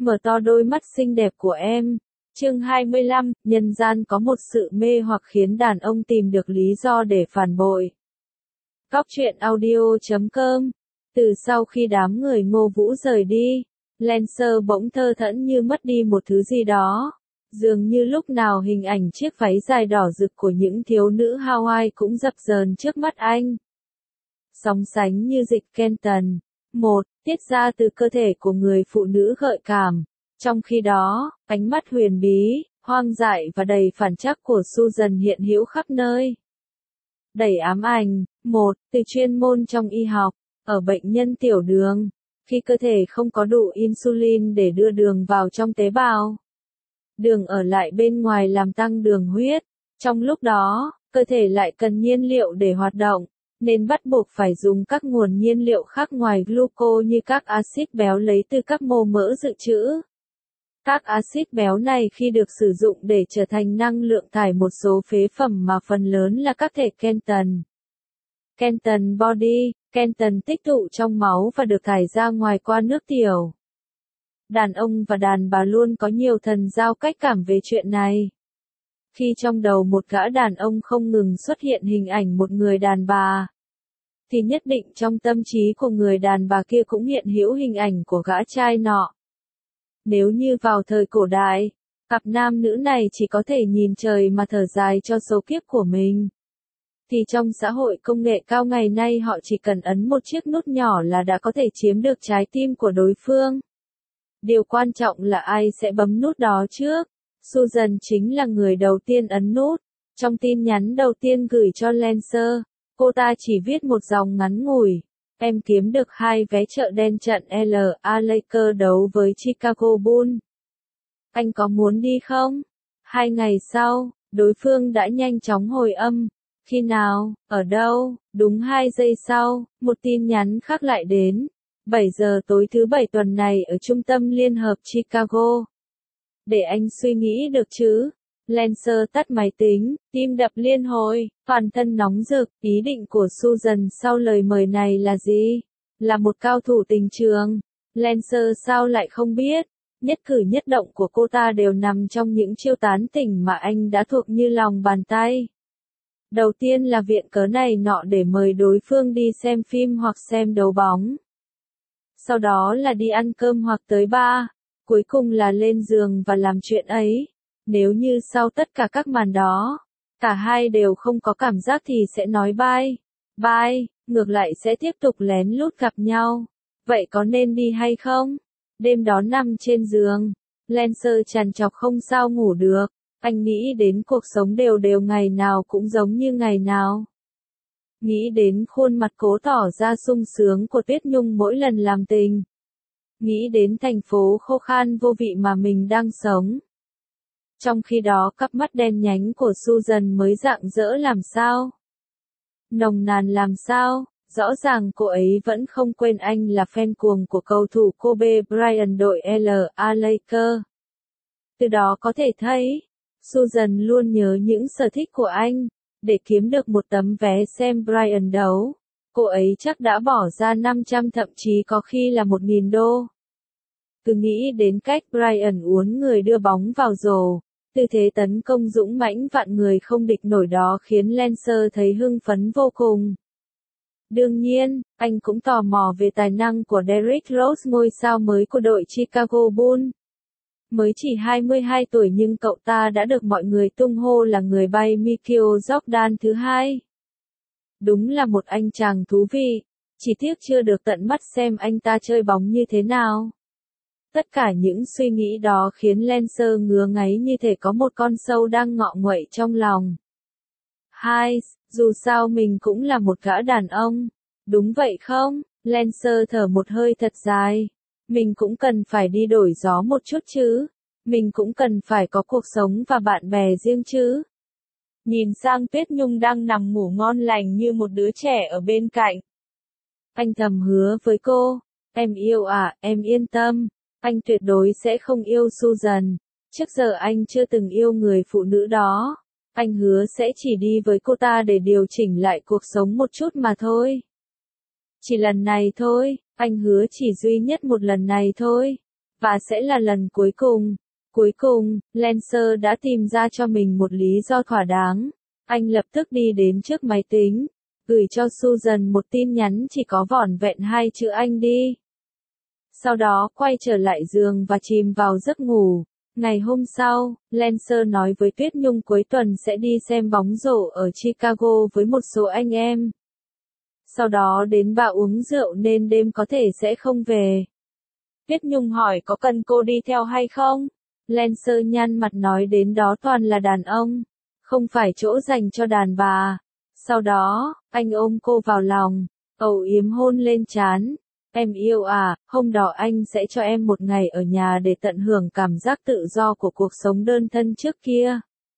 mở to đôi mắt xinh đẹp của em. Chương 25, nhân gian có một sự mê hoặc khiến đàn ông tìm được lý do để phản bội. Góc truyện audio.com. Từ sau khi đám người Ngô Vũ rời đi, Lancer bỗng thơ thẫn như mất đi một thứ gì đó. Dường như lúc nào hình ảnh chiếc váy dài đỏ rực của những thiếu nữ Hawaii cũng dập dờn trước mắt anh. Sóng sánh như dịch Kenton. Tiết ra từ cơ thể của người phụ nữ gợi cảm. Trong khi đó, ánh mắt huyền bí, hoang dại và đầy phản trắc của Susan hiện hữu khắp nơi. Đầy ám ảnh. Từ chuyên môn trong y học, ở bệnh nhân tiểu đường, khi cơ thể không có đủ insulin để đưa đường vào trong tế bào, đường ở lại bên ngoài làm tăng đường huyết. Trong lúc đó, cơ thể lại cần nhiên liệu để hoạt động, nên bắt buộc phải dùng các nguồn nhiên liệu khác ngoài gluco như các axit béo lấy từ các mô mỡ dự trữ. Các axit béo này khi được sử dụng để trở thành năng lượng thải một số phế phẩm mà phần lớn là các thể Kenton. Kenton body, Kenton tích tụ trong máu và được thải ra ngoài qua nước tiểu. Đàn ông và đàn bà luôn có nhiều thần giao cách cảm về chuyện này. Khi trong đầu một gã đàn ông không ngừng xuất hiện hình ảnh một người đàn bà, thì nhất định trong tâm trí của người đàn bà kia cũng hiện hữu hình ảnh của gã trai nọ. Nếu như vào thời cổ đại, cặp nam nữ này chỉ có thể nhìn trời mà thở dài cho số kiếp của mình, thì trong xã hội công nghệ cao ngày nay họ chỉ cần ấn một chiếc nút nhỏ là đã có thể chiếm được trái tim của đối phương. Điều quan trọng là ai sẽ bấm nút đó trước. Susan chính là người đầu tiên ấn nút. Trong tin nhắn đầu tiên gửi cho Lancer, cô ta chỉ viết một dòng ngắn ngủi. Em kiếm được 2 vé chợ đen trận LA Lakers đấu với Chicago Bulls. Anh có muốn đi không? 2 ngày sau, đối phương đã nhanh chóng hồi âm. Khi nào, ở đâu? Đúng 2 giây sau, một tin nhắn khác lại đến. 7 giờ tối thứ Bảy tuần này ở Trung tâm Liên hợp Chicago. Để anh suy nghĩ được chứ. Lancer tắt máy tính, tim đập liên hồi, toàn thân nóng rực. Ý định của Susan sau lời mời này là gì? Là một cao thủ tình trường. Lancer sao lại không biết? Nhất cử nhất động của cô ta đều nằm trong những chiêu tán tỉnh mà anh đã thuộc như lòng bàn tay. Đầu tiên là viện cớ này nọ để mời đối phương đi xem phim hoặc xem đấu bóng. Sau đó là đi ăn cơm hoặc tới bar. Cuối cùng là lên giường và làm chuyện ấy. Nếu như sau tất cả các màn đó, cả hai đều không có cảm giác thì sẽ nói bye, ngược lại sẽ tiếp tục lén lút gặp nhau. Vậy có nên đi hay không? Đêm đó nằm trên giường, Lancer trằn trọc không sao ngủ được. Anh nghĩ đến cuộc sống đều đều ngày nào cũng giống như ngày nào. Nghĩ đến khuôn mặt cố tỏ ra sung sướng của Tuyết Nhung mỗi lần làm tình. Nghĩ đến thành phố khô khan vô vị mà mình đang sống. Trong khi đó cặp mắt đen nhánh của Susan mới rạng rỡ làm sao? Nồng nàn làm sao? Rõ ràng cô ấy vẫn không quên anh là fan cuồng của cầu thủ Kobe Bryant đội LA Lakers. Từ đó có thể thấy, Susan luôn nhớ những sở thích của anh. Để kiếm được một tấm vé xem Bryant đấu, cô ấy chắc đã bỏ ra 500 thậm chí có khi là 1.000 đô. Cứ nghĩ đến cách Bryant uốn người đưa bóng vào rổ, tư thế tấn công dũng mãnh vạn người không địch nổi đó khiến Lancer thấy hưng phấn vô cùng. Đương nhiên, anh cũng tò mò về tài năng của Derrick Rose, ngôi sao mới của đội Chicago Bulls. Mới chỉ 22 tuổi nhưng cậu ta đã được mọi người tung hô là người bay Michael Jordan thứ hai. Đúng là một anh chàng thú vị, chỉ tiếc chưa được tận mắt xem anh ta chơi bóng như thế nào. Tất cả những suy nghĩ đó khiến Lancer ngứa ngáy như thể có một con sâu đang ngọ nguậy trong lòng. Dù sao mình cũng là một gã đàn ông. Đúng vậy không? Lancer thở một hơi thật dài. Mình cũng cần phải đi đổi gió một chút chứ. Mình cũng cần phải có cuộc sống và bạn bè riêng chứ. Nhìn sang Tuyết Nhung đang nằm ngủ ngon lành như một đứa trẻ ở bên cạnh. Anh thầm hứa với cô. Em yêu à, em yên tâm. Anh tuyệt đối sẽ không yêu Susan. Trước giờ anh chưa từng yêu người phụ nữ đó. Anh hứa sẽ chỉ đi với cô ta để điều chỉnh lại cuộc sống một chút mà thôi. Chỉ lần này thôi, anh hứa chỉ duy nhất một lần này thôi. Và sẽ là lần cuối cùng. Cuối cùng, Lancer đã tìm ra cho mình một lý do thỏa đáng. Anh lập tức đi đến trước máy tính, gửi cho Susan một tin nhắn chỉ có vỏn vẹn 2 chữ anh đi. Sau đó quay trở lại giường và chìm vào giấc ngủ. Ngày hôm sau, Lancer nói với Tuyết Nhung cuối tuần sẽ đi xem bóng rổ ở Chicago với một số anh em. Sau đó đến bà uống rượu nên đêm có thể sẽ không về. Tuyết Nhung hỏi có cần cô đi theo hay không? Lancer nhăn mặt nói đến đó toàn là đàn ông, không phải chỗ dành cho đàn bà. Sau đó, anh ôm cô vào lòng, âu yếm hôn lên trán. Em yêu à, hôm đó anh sẽ cho em một ngày ở nhà để tận hưởng cảm giác tự do của cuộc sống đơn thân trước kia.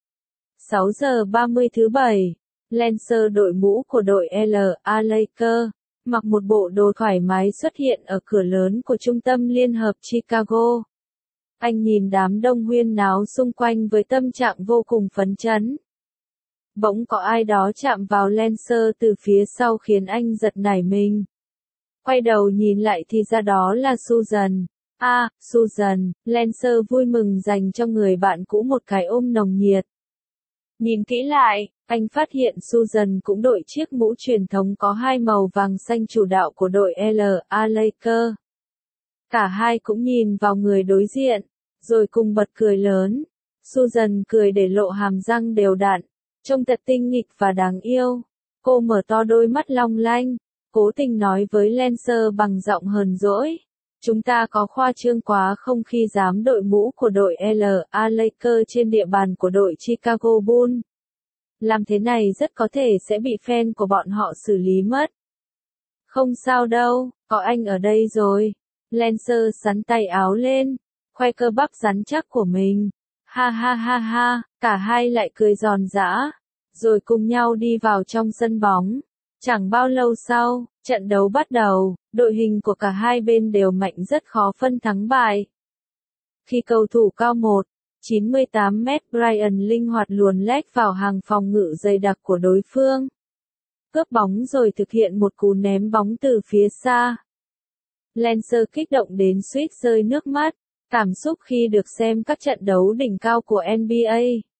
6 giờ 30 thứ Bảy, Lancer đội mũ của đội LA Lakers, mặc một bộ đồ thoải mái xuất hiện ở cửa lớn của trung tâm liên hợp Chicago. Anh nhìn đám đông huyên náo xung quanh với tâm trạng vô cùng phấn chấn. Bỗng có ai đó chạm vào Lancer từ phía sau khiến anh giật nảy mình. Quay đầu nhìn lại thì ra đó là Susan. Susan, Lancer vui mừng dành cho người bạn cũ một cái ôm nồng nhiệt. Nhìn kỹ lại, anh phát hiện Susan cũng đội chiếc mũ truyền thống có 2 màu vàng xanh chủ đạo của đội LA Lakers. Cả hai cũng nhìn vào người đối diện, rồi cùng bật cười lớn. Susan cười để lộ hàm răng đều đặn, trông thật tinh nghịch và đáng yêu. Cô mở to đôi mắt long lanh, cố tình nói với Lancer bằng giọng hờn dỗi. Chúng ta có khoa trương quá không khi dám đội mũ của đội LA Lakers trên địa bàn của đội Chicago Bulls. Làm thế này rất có thể sẽ bị fan của bọn họ xử lý mất. Không sao đâu, có anh ở đây rồi. Lancer xắn tay áo lên, khoe cơ bắp rắn chắc của mình. Ha ha ha ha, cả hai lại cười giòn giã, rồi cùng nhau đi vào trong sân bóng. Chẳng bao lâu sau, trận đấu bắt đầu, đội hình của cả hai bên đều mạnh rất khó phân thắng bại. Khi cầu thủ cao 1,98 m Brian linh hoạt luồn lách vào hàng phòng ngự dày đặc của đối phương, cướp bóng rồi thực hiện một cú ném bóng từ phía xa. Lancer kích động đến suýt rơi nước mắt, cảm xúc khi được xem các trận đấu đỉnh cao của NBA.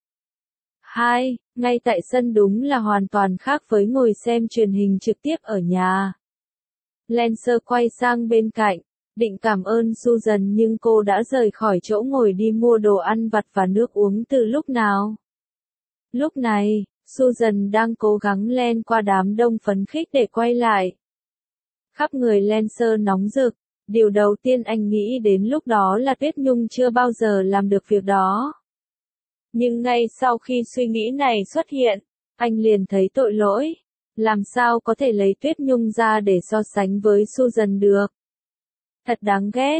Ngay tại sân đúng là hoàn toàn khác với ngồi xem truyền hình trực tiếp ở nhà. Lancer quay sang bên cạnh, định cảm ơn Susan nhưng cô đã rời khỏi chỗ ngồi đi mua đồ ăn vặt và nước uống từ lúc nào. Lúc này, Susan đang cố gắng len qua đám đông phấn khích để quay lại. Khắp người Lancer nóng rực, điều đầu tiên anh nghĩ đến lúc đó là Tuyết Nhung chưa bao giờ làm được việc đó. Nhưng ngay sau khi suy nghĩ này xuất hiện, anh liền thấy tội lỗi. Làm sao có thể lấy Tuyết Nhung ra để so sánh với Susan được? Thật đáng ghét.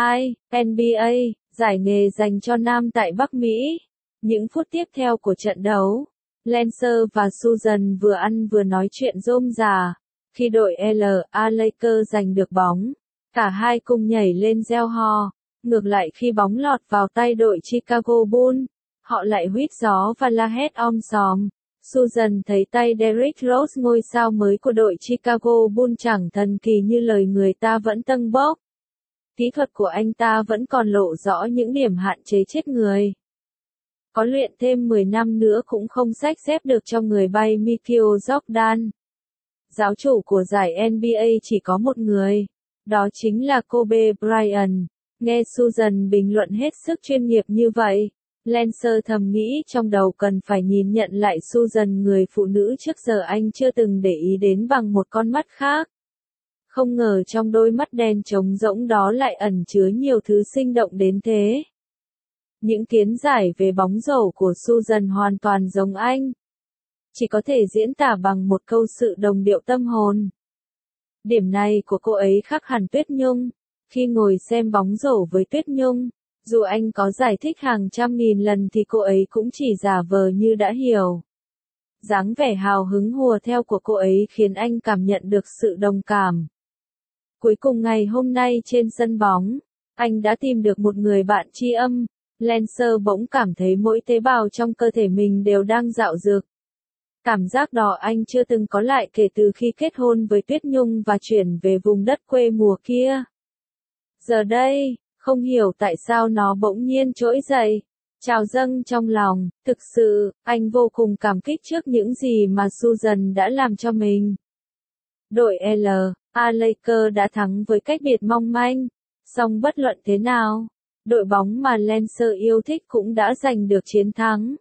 NBA, giải nghề dành cho nam tại Bắc Mỹ. Những phút tiếp theo của trận đấu, Lancer và Susan vừa ăn vừa nói chuyện rôm rả. Khi đội LA Lakers giành được bóng, cả hai cùng nhảy lên reo hò. Ngược lại khi bóng lọt vào tay đội Chicago Bulls, họ lại huýt gió và la hét om sòm. Susan thấy tay Derrick Rose ngôi sao mới của đội Chicago Bulls chẳng thần kỳ như lời người ta vẫn tâng bốc. Kỹ thuật của anh ta vẫn còn lộ rõ những điểm hạn chế chết người. Có luyện thêm 10 năm nữa cũng không xách xếp được cho người bay Michael Jordan. Giáo chủ của giải NBA chỉ có một người, đó chính là Kobe Bryant. Nghe Susan bình luận hết sức chuyên nghiệp như vậy, Lancer thầm nghĩ trong đầu cần phải nhìn nhận lại Susan, người phụ nữ trước giờ anh chưa từng để ý đến bằng một con mắt khác. Không ngờ trong đôi mắt đen trống rỗng đó lại ẩn chứa nhiều thứ sinh động đến thế. Những kiến giải về bóng rổ của Susan hoàn toàn giống anh. Chỉ có thể diễn tả bằng một câu sự đồng điệu tâm hồn. Điểm này của cô ấy khác hẳn Tuyết Nhung. Khi ngồi xem bóng rổ với Tuyết Nhung, dù anh có giải thích hàng trăm nghìn lần thì cô ấy cũng chỉ giả vờ như đã hiểu. Dáng vẻ hào hứng hùa theo của cô ấy khiến anh cảm nhận được sự đồng cảm. Cuối cùng ngày hôm nay trên sân bóng, anh đã tìm được một người bạn tri âm. Lancer bỗng cảm thấy mỗi tế bào trong cơ thể mình đều đang dạo dực. Cảm giác đó anh chưa từng có lại kể từ khi kết hôn với Tuyết Nhung và chuyển về vùng đất quê mùa kia. Giờ đây, Không hiểu tại sao nó bỗng nhiên trỗi dậy. Trào dâng trong lòng, thực sự, anh vô cùng cảm kích trước những gì mà Susan đã làm cho mình. Đội L.A. Lakers đã thắng với cách biệt mong manh, song bất luận thế nào, đội bóng mà Lancer yêu thích cũng đã giành được chiến thắng.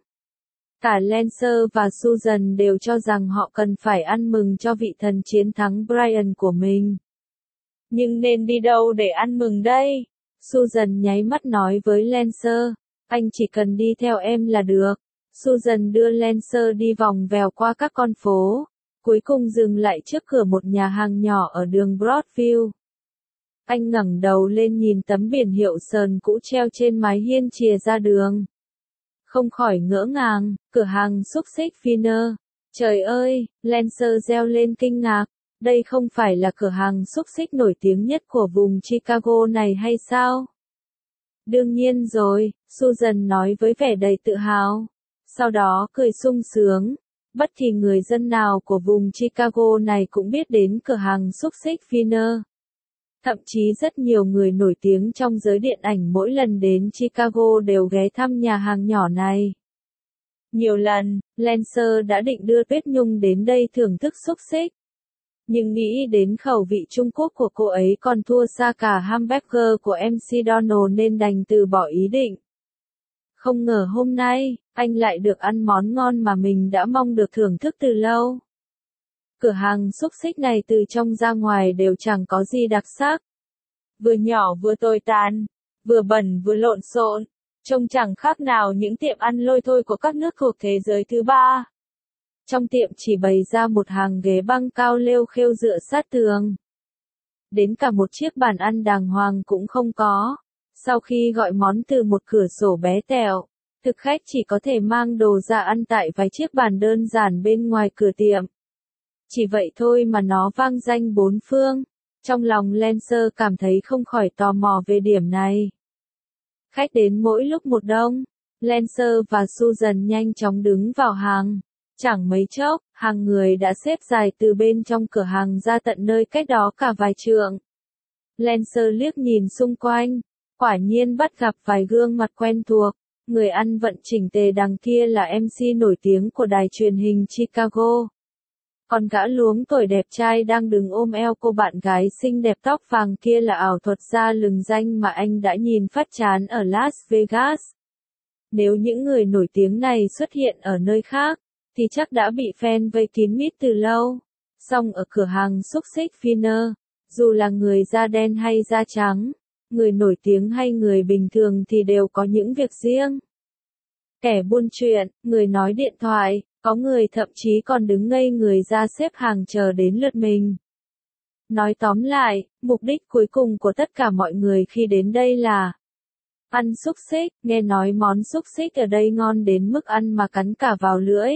Cả Lancer và Susan đều cho rằng họ cần phải ăn mừng cho vị thần chiến thắng Brian của mình. Nhưng nên đi đâu để ăn mừng đây? Susan nháy mắt nói với Lancer, anh chỉ cần đi theo em là được. Susan đưa Lancer đi vòng vèo qua các con phố, cuối cùng dừng lại trước cửa một nhà hàng nhỏ ở đường Broadview. Anh ngẩng đầu lên nhìn tấm biển hiệu sờn cũ treo trên mái hiên chìa ra đường. Không khỏi ngỡ ngàng, cửa hàng xúc xích Finer. Trời ơi, Lancer reo lên kinh ngạc, đây không phải là cửa hàng xúc xích nổi tiếng nhất của vùng Chicago này hay sao? Đương nhiên rồi, Susan nói với vẻ đầy tự hào. Sau đó cười sung sướng. Bất kỳ người dân nào của vùng Chicago này cũng biết đến cửa hàng xúc xích Finer. Thậm chí rất nhiều người nổi tiếng trong giới điện ảnh mỗi lần đến Chicago đều ghé thăm nhà hàng nhỏ này. Nhiều lần, Lancer đã định đưa Tuyết Nhung đến đây thưởng thức xúc xích. Nhưng nghĩ đến khẩu vị Trung Quốc của cô ấy còn thua xa cả hamburger của MC Donald nên đành từ bỏ ý định. Không ngờ hôm nay, anh lại được ăn món ngon mà mình đã mong được thưởng thức từ lâu. Cửa hàng xúc xích này từ trong ra ngoài đều chẳng có gì đặc sắc. Vừa nhỏ vừa tồi tàn, vừa bẩn vừa lộn xộn, trông chẳng khác nào những tiệm ăn lôi thôi của các nước thuộc thế giới thứ ba. Trong tiệm chỉ bày ra một hàng ghế băng cao lêu khêu dựa sát tường. Đến cả một chiếc bàn ăn đàng hoàng cũng không có. Sau khi gọi món từ một cửa sổ bé tẹo, thực khách chỉ có thể mang đồ ra ăn tại vài chiếc bàn đơn giản bên ngoài cửa tiệm. Chỉ vậy thôi mà nó vang danh bốn phương. Trong lòng Lancer cảm thấy không khỏi tò mò về điểm này. Khách đến mỗi lúc một đông. Lancer và Susan nhanh chóng đứng vào hàng. Chẳng mấy chốc, hàng người đã xếp dài từ bên trong cửa hàng ra tận nơi cách đó cả vài trượng. Lancer liếc nhìn xung quanh. Quả nhiên bắt gặp vài gương mặt quen thuộc. Người ăn vận chỉnh tề đằng kia là MC nổi tiếng của đài truyền hình Chicago. Còn gã luống tuổi đẹp trai đang đứng ôm eo cô bạn gái xinh đẹp tóc vàng kia là ảo thuật gia lừng danh mà anh đã nhìn phát chán ở Las Vegas. Nếu những người nổi tiếng này xuất hiện ở nơi khác, thì chắc đã bị fan vây kín mít từ lâu. Song ở cửa hàng xúc xích Finer, dù là người da đen hay da trắng, người nổi tiếng hay người bình thường thì đều có những việc riêng. Kẻ buôn chuyện, người nói điện thoại, có người thậm chí còn đứng ngây người ra xếp hàng chờ đến lượt mình. Nói tóm lại, mục đích cuối cùng của tất cả mọi người khi đến đây là ăn xúc xích, nghe nói món xúc xích ở đây ngon đến mức ăn mà cắn cả vào lưỡi.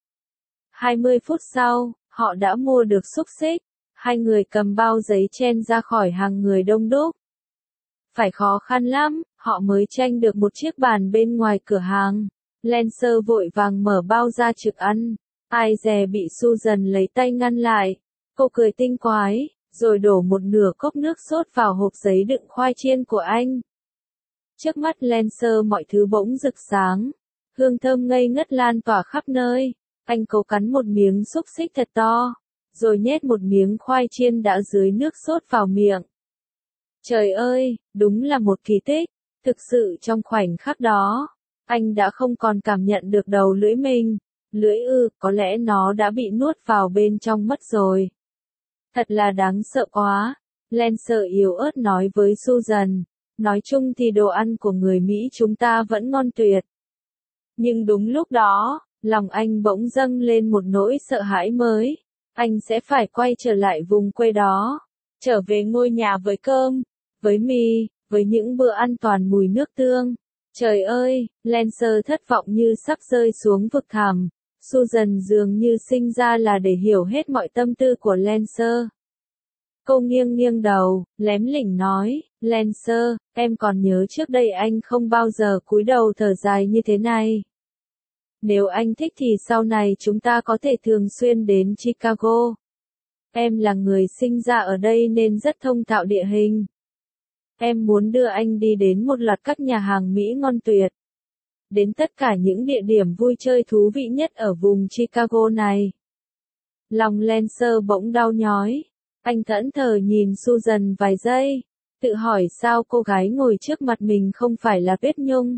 20 phút sau, họ đã mua được xúc xích, hai người cầm bao giấy chen ra khỏi hàng người đông đúc. Phải khó khăn lắm, họ mới tranh được một chiếc bàn bên ngoài cửa hàng. Lancer vội vàng mở bao ra trực ăn, ai dè bị Susan lấy tay ngăn lại. Cô cười tinh quái, rồi đổ một nửa cốc nước sốt vào hộp giấy đựng khoai chiên của anh. Trước mắt Lancer mọi thứ bỗng rực sáng, hương thơm ngây ngất lan tỏa khắp nơi. Anh cố cắn một miếng xúc xích thật to, rồi nhét một miếng khoai chiên đã dưới nước sốt vào miệng. Trời ơi, đúng là một kỳ tích, thực sự trong khoảnh khắc đó. Anh đã không còn cảm nhận được đầu lưỡi mình. Lưỡi có lẽ nó đã bị nuốt vào bên trong mất rồi. Thật là đáng sợ quá. Lancer yếu ớt nói với Susan. Nói chung thì đồ ăn của người Mỹ chúng ta vẫn ngon tuyệt. Nhưng đúng lúc đó, lòng anh bỗng dâng lên một nỗi sợ hãi mới. Anh sẽ phải quay trở lại vùng quê đó. Trở về ngôi nhà với cơm, với mì, với những bữa ăn toàn mùi nước tương. Trời ơi, Lancer thất vọng như sắp rơi xuống vực thẳm. Susan dường như sinh ra là để hiểu hết mọi tâm tư của Lancer. Cô nghiêng nghiêng đầu, lém lỉnh nói, Lancer, em còn nhớ trước đây anh không bao giờ cúi đầu thở dài như thế này. Nếu anh thích thì sau này chúng ta có thể thường xuyên đến Chicago. Em là người sinh ra ở đây nên rất thông thạo địa hình. Em muốn đưa anh đi đến một loạt các nhà hàng Mỹ ngon tuyệt. Đến tất cả những địa điểm vui chơi thú vị nhất ở vùng Chicago này. Lòng Lancer bỗng đau nhói. Anh thẫn thờ nhìn Susan vài giây, tự hỏi sao cô gái ngồi trước mặt mình không phải là Tuyết Nhung.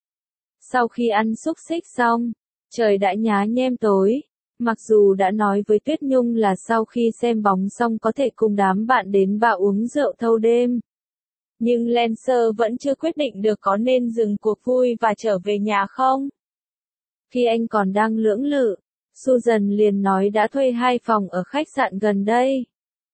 Sau khi ăn xúc xích xong, trời đã nhá nhem tối. Mặc dù đã nói với Tuyết Nhung là sau khi xem bóng xong có thể cùng đám bạn đến bar uống rượu thâu đêm. Nhưng Lancer vẫn chưa quyết định được có nên dừng cuộc vui và trở về nhà không. Khi anh còn đang lưỡng lự, Susan liền nói đã thuê 2 phòng ở khách sạn gần đây.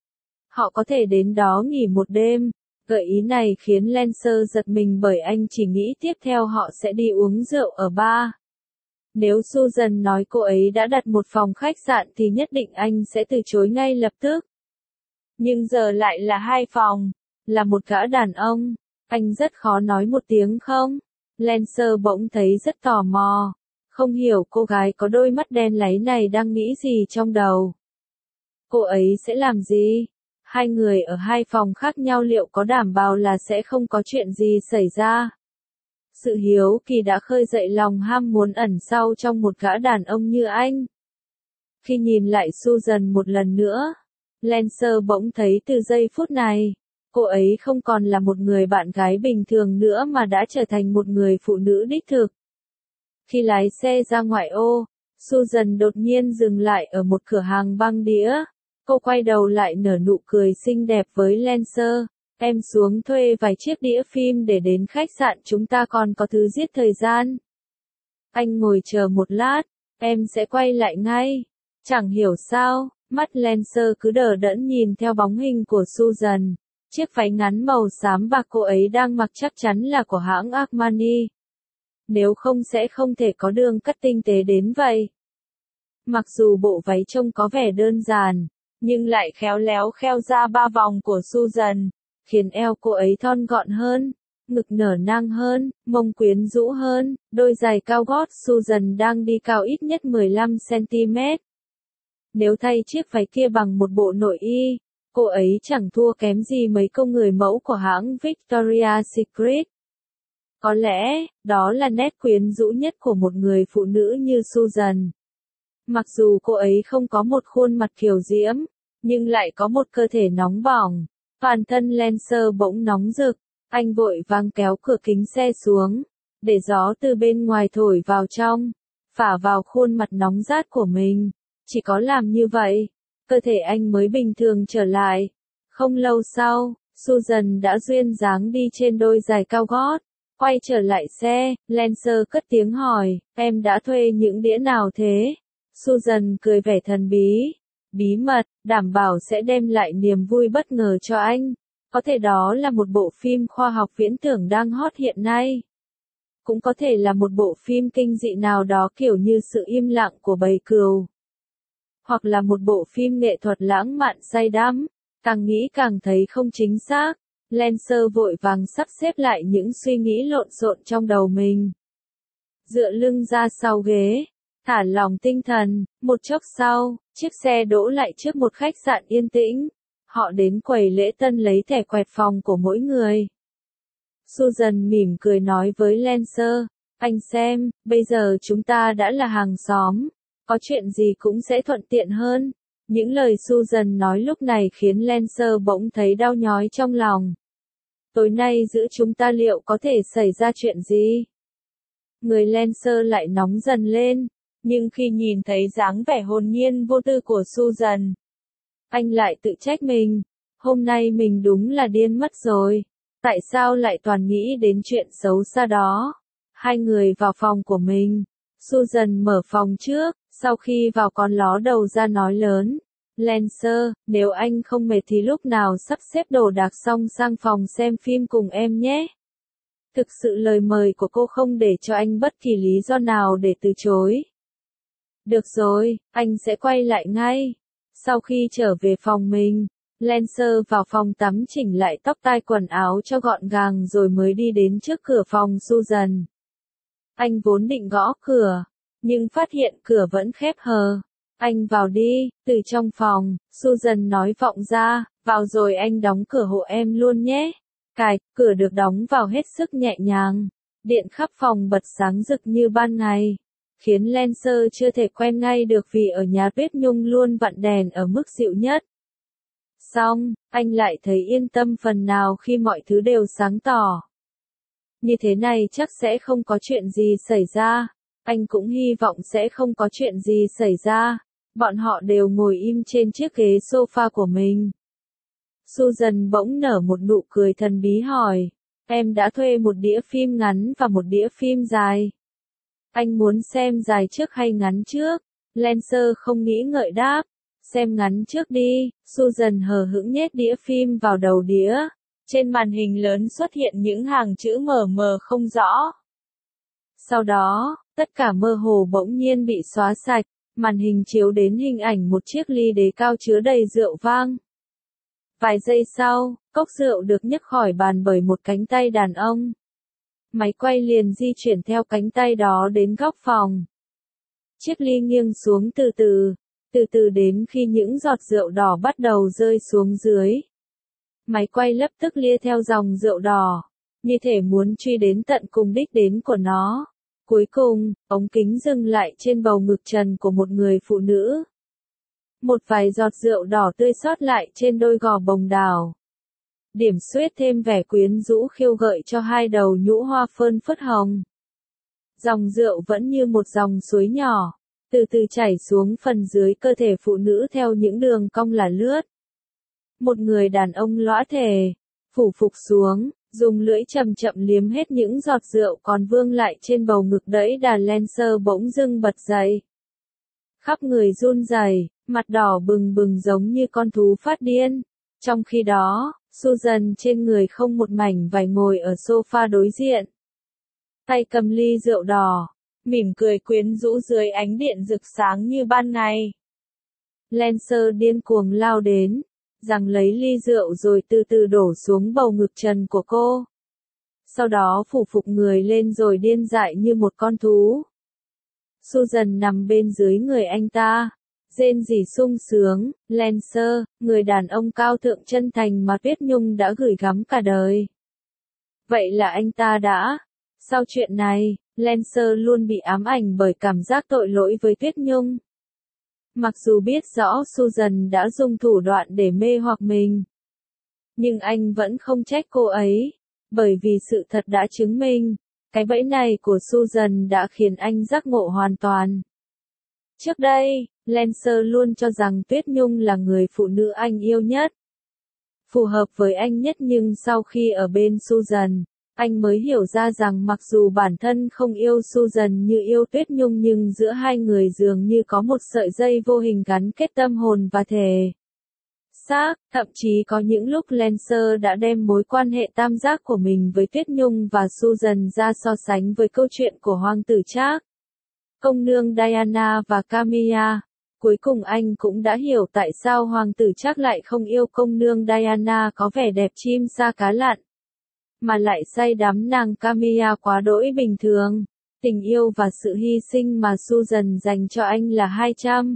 Họ có thể đến đó nghỉ một đêm. Gợi ý này khiến Lancer giật mình bởi anh chỉ nghĩ tiếp theo họ sẽ đi uống rượu ở bar. Nếu Susan nói cô ấy đã đặt một phòng khách sạn thì nhất định anh sẽ từ chối ngay lập tức. Nhưng giờ lại là 2 phòng, là một gã đàn ông, anh rất khó nói một tiếng không. Lancer bỗng thấy rất tò mò, không hiểu cô gái có đôi mắt đen láy này đang nghĩ gì trong đầu. Cô ấy sẽ làm gì? 2 người ở 2 phòng khác nhau liệu có đảm bảo là sẽ không có chuyện gì xảy ra? Sự hiếu kỳ đã khơi dậy lòng ham muốn ẩn sau trong một gã đàn ông như anh. Khi nhìn lại Susan một lần nữa, Lancer bỗng thấy từ giây phút này, cô ấy không còn là một người bạn gái bình thường nữa mà đã trở thành một người phụ nữ đích thực. Khi lái xe ra ngoại ô, Susan đột nhiên dừng lại ở một cửa hàng băng đĩa. Cô quay đầu lại nở nụ cười xinh đẹp với Lancer. Em xuống thuê vài chiếc đĩa phim để đến khách sạn, chúng ta còn có thứ giết thời gian. Anh ngồi chờ một lát, em sẽ quay lại ngay. Chẳng hiểu sao, mắt Lancer cứ đờ đẫn nhìn theo bóng hình của Susan. Chiếc váy ngắn màu xám bạc cô ấy đang mặc chắc chắn là của hãng Armani. Nếu không sẽ không thể có đường cắt tinh tế đến vậy. Mặc dù bộ váy trông có vẻ đơn giản, nhưng lại khéo léo kheo ra 3 vòng của Susan, khiến eo cô ấy thon gọn hơn, ngực nở nang hơn, mông quyến rũ hơn. Đôi giày cao gót Susan đang đi cao ít nhất 15 cm. Nếu thay chiếc váy kia bằng một bộ nội y, cô ấy chẳng thua kém gì mấy cô người mẫu của hãng Victoria's Secret. Có lẽ, đó là nét quyến rũ nhất của một người phụ nữ như Susan. Mặc dù cô ấy không có một khuôn mặt kiều diễm, nhưng lại có một cơ thể nóng bỏng. Toàn thân Lancer bỗng nóng rực, anh vội vàng kéo cửa kính xe xuống, để gió từ bên ngoài thổi vào trong, phả vào khuôn mặt nóng rát của mình. Chỉ có làm như vậy, cơ thể anh mới bình thường trở lại. Không lâu sau, Susan đã duyên dáng đi trên đôi giày cao gót. Quay trở lại xe, Lancer cất tiếng hỏi, em đã thuê những đĩa nào thế? Susan cười vẻ thần bí. Bí mật, đảm bảo sẽ đem lại niềm vui bất ngờ cho anh. Có thể đó là một bộ phim khoa học viễn tưởng đang hot hiện nay. Cũng có thể là một bộ phim kinh dị nào đó kiểu như Sự im lặng của bầy cừu. Hoặc là một bộ phim nghệ thuật lãng mạn say đắm. Càng nghĩ càng thấy không chính xác. Lancer vội vàng sắp xếp lại những suy nghĩ lộn xộn trong đầu mình. Dựa lưng ra sau ghế, thả lỏng tinh thần, một chốc sau, chiếc xe đỗ lại trước một khách sạn yên tĩnh. Họ đến quầy lễ tân lấy thẻ quẹt phòng của mỗi người. Susan mỉm cười nói với Lancer, anh xem, bây giờ chúng ta đã là hàng xóm, có chuyện gì cũng sẽ thuận tiện hơn. Những lời Susan nói lúc này khiến Lancer bỗng thấy đau nhói trong lòng. Tối nay giữa chúng ta liệu có thể xảy ra chuyện gì? Người Lancer lại nóng dần lên, nhưng khi nhìn thấy dáng vẻ hồn nhiên vô tư của Susan, anh lại tự trách mình. Hôm nay mình đúng là điên mất rồi. Tại sao lại toàn nghĩ đến chuyện xấu xa đó? 2 người vào phòng của mình. Susan mở phòng trước, sau khi vào còn ló đầu ra nói lớn. Lancer, nếu anh không mệt thì lúc nào sắp xếp đồ đạc xong sang phòng xem phim cùng em nhé. Thực sự lời mời của cô không để cho anh bất kỳ lý do nào để từ chối. Được rồi, anh sẽ quay lại ngay. Sau khi trở về phòng mình, Lancer vào phòng tắm chỉnh lại tóc tai quần áo cho gọn gàng rồi mới đi đến trước cửa phòng Susan. Anh vốn định gõ cửa, nhưng phát hiện cửa vẫn khép hờ. Anh vào đi, từ trong phòng, Susan nói vọng ra, vào rồi anh đóng cửa hộ em luôn nhé. Cài, cửa được đóng vào hết sức nhẹ nhàng. Điện khắp phòng bật sáng rực như ban ngày, khiến Lancer chưa thể quen ngay được vì ở nhà Tuyết Nhung luôn vặn đèn ở mức dịu nhất. Xong, anh lại thấy yên tâm phần nào khi mọi thứ đều sáng tỏ. Như thế này chắc sẽ không có chuyện gì xảy ra. Anh cũng hy vọng sẽ không có chuyện gì xảy ra. Bọn họ đều ngồi im trên chiếc ghế sofa của mình. Susan bỗng nở một nụ cười thần bí hỏi. Em đã thuê một đĩa phim ngắn và một đĩa phim dài. Anh muốn xem dài trước hay ngắn trước? Lancer không nghĩ ngợi đáp. Xem ngắn trước đi. Susan hờ hững nhét đĩa phim vào đầu đĩa. Trên màn hình lớn xuất hiện những hàng chữ mờ mờ không rõ. Sau đó, tất cả mơ hồ bỗng nhiên bị xóa sạch. Màn hình chiếu đến hình ảnh một chiếc ly đế cao chứa đầy rượu vang. Vài giây sau, cốc rượu được nhấc khỏi bàn bởi một cánh tay đàn ông. Máy quay liền di chuyển theo cánh tay đó đến góc phòng. Chiếc ly nghiêng xuống từ từ đến khi những giọt rượu đỏ bắt đầu rơi xuống dưới. Máy quay lập tức lia theo dòng rượu đỏ, như thể muốn truy đến tận cùng đích đến của nó. Cuối cùng, ống kính dừng lại trên bầu ngực trần của một người phụ nữ. Một vài giọt rượu đỏ tươi sót lại trên đôi gò bồng đào. Điểm xuyết thêm vẻ quyến rũ khiêu gợi cho hai đầu nhũ hoa phơn phớt hồng. Dòng rượu vẫn như một dòng suối nhỏ, từ từ chảy xuống phần dưới cơ thể phụ nữ theo những đường cong là lướt. Một người đàn ông lõa thể, phủ phục xuống, dùng lưỡi chậm chậm liếm hết những giọt rượu còn vương lại trên bầu ngực đẫy đà. Lancer bỗng dưng bật dậy. Khắp người run rẩy, mặt đỏ bừng bừng giống như con thú phát điên. Trong khi đó, Susan trên người không một mảnh vải ngồi ở sofa đối diện. Tay cầm ly rượu đỏ, mỉm cười quyến rũ dưới ánh điện rực sáng như ban ngày. Lancer điên cuồng lao đến, giằng lấy ly rượu rồi từ từ đổ xuống bầu ngực trần của cô. Sau đó phủ phục người lên rồi điên dại như một con thú. Susan nằm bên dưới người anh ta, rên rỉ sung sướng. Lancer, người đàn ông cao thượng chân thành mà Tuyết Nhung đã gửi gắm cả đời. Vậy là anh ta đã. Sau chuyện này, Lancer luôn bị ám ảnh bởi cảm giác tội lỗi với Tuyết Nhung. Mặc dù biết rõ Susan đã dùng thủ đoạn để mê hoặc mình, nhưng anh vẫn không trách cô ấy, bởi vì sự thật đã chứng minh, cái bẫy này của Susan đã khiến anh giác ngộ hoàn toàn. Trước đây, Lancer luôn cho rằng Tuyết Nhung là người phụ nữ anh yêu nhất, phù hợp với anh nhất, nhưng sau khi ở bên Susan, anh mới hiểu ra rằng mặc dù bản thân không yêu Susan như yêu Tuyết Nhung, nhưng giữa hai người dường như có một sợi dây vô hình gắn kết tâm hồn và thể xác. Thậm chí có những lúc Lancer đã đem mối quan hệ tam giác của mình với Tuyết Nhung và Susan ra so sánh với câu chuyện của Hoàng tử Charles, công nương Diana và Camilla. Cuối cùng anh cũng đã hiểu tại sao Hoàng tử Charles lại không yêu công nương Diana có vẻ đẹp chim sa cá lặn, mà lại say đắm nàng Camilla quá đỗi bình thường. Tình yêu và sự hy sinh mà Susan dành cho anh là 200.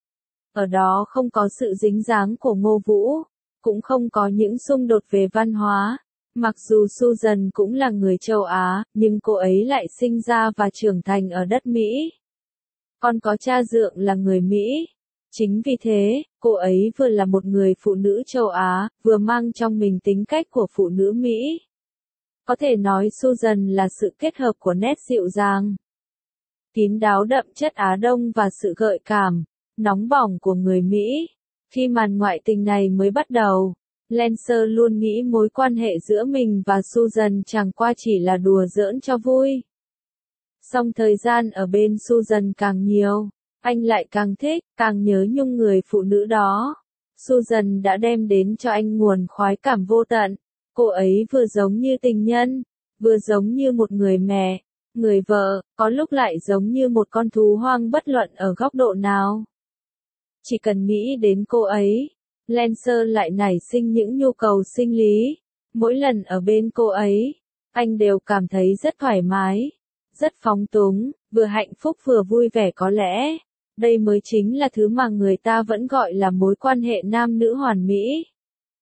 Ở đó không có sự dính dáng của Ngô Vũ, cũng không có những xung đột về văn hóa. Mặc dù Susan cũng là người châu Á, nhưng cô ấy lại sinh ra và trưởng thành ở đất Mỹ. Còn có cha dượng là người Mỹ. Chính vì thế, cô ấy vừa là một người phụ nữ châu Á, vừa mang trong mình tính cách của phụ nữ Mỹ. Có thể nói Susan là sự kết hợp của nét dịu dàng, kín đáo đậm chất Á Đông và sự gợi cảm, nóng bỏng của người Mỹ. Khi màn ngoại tình này mới bắt đầu, Lancer luôn nghĩ mối quan hệ giữa mình và Susan chẳng qua chỉ là đùa giỡn cho vui. Song thời gian ở bên Susan càng nhiều, anh lại càng thích, càng nhớ nhung người phụ nữ đó. Susan đã đem đến cho anh nguồn khoái cảm vô tận. Cô ấy vừa giống như tình nhân, vừa giống như một người mẹ, người vợ, có lúc lại giống như một con thú hoang bất luận ở góc độ nào. Chỉ cần nghĩ đến cô ấy, Lancer lại nảy sinh những nhu cầu sinh lý. Mỗi lần ở bên cô ấy, anh đều cảm thấy rất thoải mái, rất phóng túng, vừa hạnh phúc vừa vui vẻ. Có lẽ, đây mới chính là thứ mà người ta vẫn gọi là mối quan hệ nam nữ hoàn mỹ.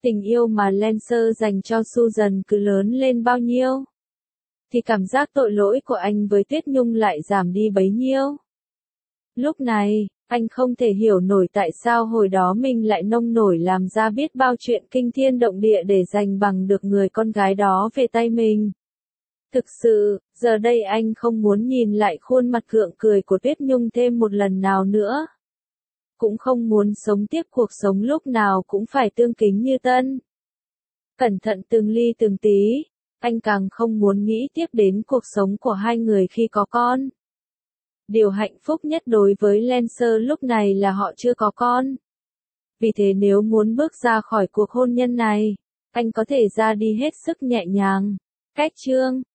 tình yêu mà Lancer dành cho Susan cứ lớn lên bao nhiêu, thì cảm giác tội lỗi của anh với Tuyết Nhung lại giảm đi bấy nhiêu. Lúc này, anh không thể hiểu nổi tại sao hồi đó mình lại nông nổi làm ra biết bao chuyện kinh thiên động địa để giành bằng được người con gái đó về tay mình. Thực sự, giờ đây anh không muốn nhìn lại khuôn mặt gượng cười của Tuyết Nhung thêm một lần nào nữa. Cũng không muốn sống tiếp cuộc sống lúc nào cũng phải tương kính như tân. Cẩn thận từng ly từng tí, anh càng không muốn nghĩ tiếp đến cuộc sống của hai người khi có con. Điều hạnh phúc nhất đối với Lancer lúc này là họ chưa có con. Vì thế nếu muốn bước ra khỏi cuộc hôn nhân này, anh có thể ra đi hết sức nhẹ nhàng. Cách chương